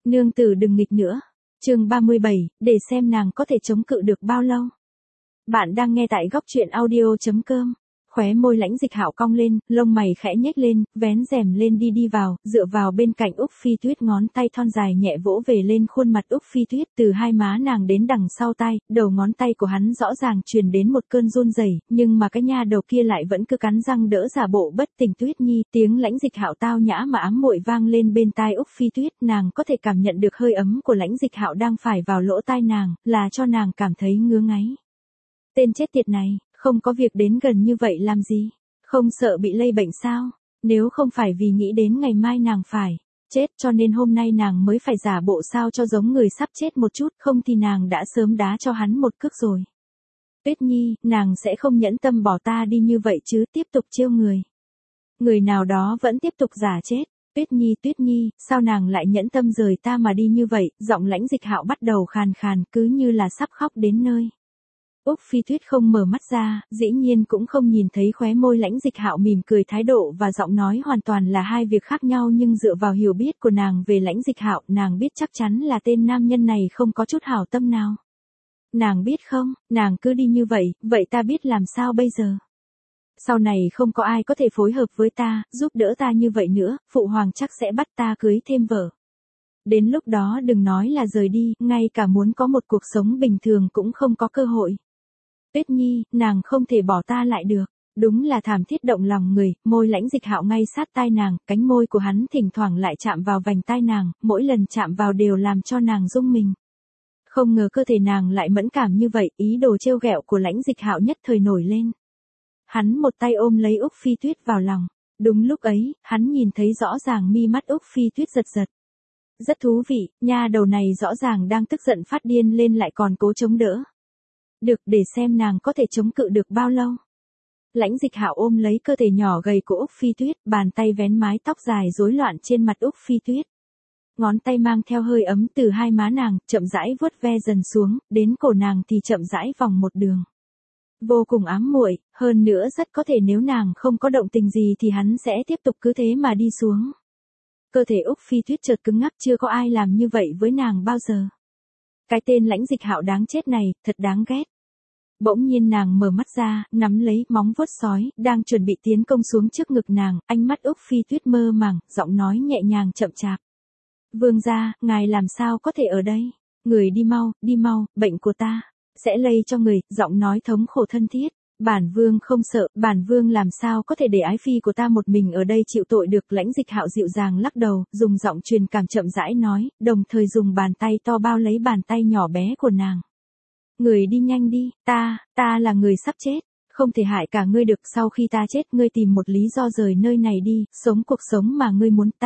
Nương tử đừng nghịch nữa. Chương 37, để xem nàng có thể chống cự được bao lâu. Bạn đang nghe tại góc truyện audio.com. Khóe môi Lãnh Dịch Hạo cong lên, lông mày khẽ nhếch lên, vén rèm lên đi vào, dựa vào bên cạnh Úc Phi Tuyết, ngón tay thon dài nhẹ vỗ về lên khuôn mặt Úc Phi Tuyết, từ hai má nàng đến đằng sau tai, đầu ngón tay của hắn rõ ràng truyền đến một cơn run rẩy, nhưng mà cái nha đầu kia lại vẫn cứ cắn răng đỡ giả bộ bất tỉnh. Tuyết Nhi, tiếng Lãnh Dịch Hạo tao nhã mà ám muội vang lên bên tai Úc Phi Tuyết, nàng có thể cảm nhận được hơi ấm của Lãnh Dịch Hạo đang phải vào lỗ tai nàng, là cho nàng cảm thấy ngứa ngáy. Tên chết tiệt này, không có việc đến gần như vậy làm gì? Không sợ bị lây bệnh sao? Nếu không phải vì nghĩ đến ngày mai nàng phải chết cho nên hôm nay nàng mới phải giả bộ sao cho giống người sắp chết một chút, không thì nàng đã sớm đá cho hắn một cước rồi. Tuyết Nhi, nàng sẽ không nhẫn tâm bỏ ta đi như vậy chứ, tiếp tục trêu người. Người nào đó vẫn tiếp tục giả chết. Tuyết Nhi, sao nàng lại nhẫn tâm rời ta mà đi như vậy? Giọng Lãnh Dịch Hạo bắt đầu khàn khàn, cứ như là sắp khóc đến nơi. Úc Phi Tuyết không mở mắt ra, dĩ nhiên cũng không nhìn thấy khóe môi Lãnh Dịch Hạo mỉm cười, thái độ và giọng nói hoàn toàn là hai việc khác nhau, nhưng dựa vào hiểu biết của nàng về Lãnh Dịch Hạo, nàng biết chắc chắn là tên nam nhân này không có chút hảo tâm nào. Nàng biết không, nàng cứ đi như vậy, vậy ta biết làm sao bây giờ? Sau này không có ai có thể phối hợp với ta, giúp đỡ ta như vậy nữa, phụ hoàng chắc sẽ bắt ta cưới thêm vợ. Đến lúc đó đừng nói là rời đi, ngay cả muốn có một cuộc sống bình thường cũng không có cơ hội. Tuyết Nhi, nàng không thể bỏ ta lại được. Đúng là thảm thiết động lòng người, môi Lãnh Dịch Hạo ngay sát tai nàng, cánh môi của hắn thỉnh thoảng lại chạm vào vành tai nàng, mỗi lần chạm vào đều làm cho nàng rung mình. Không ngờ cơ thể nàng lại mẫn cảm như vậy, ý đồ trêu ghẹo của Lãnh Dịch Hạo nhất thời nổi lên. Hắn một tay ôm lấy Úc Phi Tuyết vào lòng. Đúng lúc ấy, hắn nhìn thấy rõ ràng mi mắt Úc Phi Tuyết giật giật. Rất thú vị, nha đầu này rõ ràng đang tức giận phát điên lên lại còn cố chống đỡ. Được, để xem nàng có thể chống cự được bao lâu. Lãnh Dịch Hạo ôm lấy cơ thể nhỏ gầy của Úc Phi Tuyết, bàn tay vén mái tóc dài rối loạn trên mặt Úc Phi Tuyết. Ngón tay mang theo hơi ấm từ hai má nàng, chậm rãi vuốt ve dần xuống, đến cổ nàng thì chậm rãi vòng một đường. Vô cùng ám muội, hơn nữa rất có thể nếu nàng không có động tình gì thì hắn sẽ tiếp tục cứ thế mà đi xuống. Cơ thể Úc Phi Tuyết chợt cứng ngắc, chưa có ai làm như vậy với nàng bao giờ. Cái tên Lãnh Dịch Hạo đáng chết này, thật đáng ghét. Bỗng nhiên nàng mở mắt ra, nắm lấy móng vuốt sói, đang chuẩn bị tiến công xuống trước ngực nàng, ánh mắt Úc Phi Tuyết mơ màng, giọng nói nhẹ nhàng chậm chạp. Vương gia, ngài làm sao có thể ở đây? Người đi mau, bệnh của ta sẽ lây cho người, giọng nói thống khổ thân thiết. Bản vương không sợ, bản vương làm sao có thể để ái phi của ta một mình ở đây chịu tội được. Lãnh Dịch Hạo dịu dàng lắc đầu, dùng giọng truyền cảm chậm rãi nói, đồng thời dùng bàn tay to bao lấy bàn tay nhỏ bé của nàng. Người đi nhanh đi, ta là người sắp chết, không thể hại cả ngươi được, sau khi ta chết ngươi tìm một lý do rời nơi này đi, sống cuộc sống mà ngươi muốn.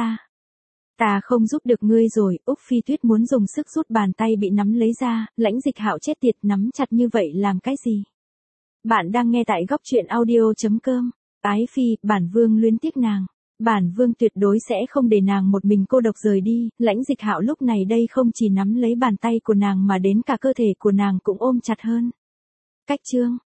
Ta không giúp được ngươi rồi. Úc Phi Tuyết muốn dùng sức rút bàn tay bị nắm lấy ra, Lãnh Dịch Hạo chết tiệt, nắm chặt như vậy làm cái gì? Bạn đang nghe tại góc truyện audio.com. Ái phi, bản vương luyến tiếc nàng. Bản vương tuyệt đối sẽ không để nàng một mình cô độc rời đi. Lãnh Dịch Hạo lúc này đây không chỉ nắm lấy bàn tay của nàng mà đến cả cơ thể của nàng cũng ôm chặt hơn. Cách chương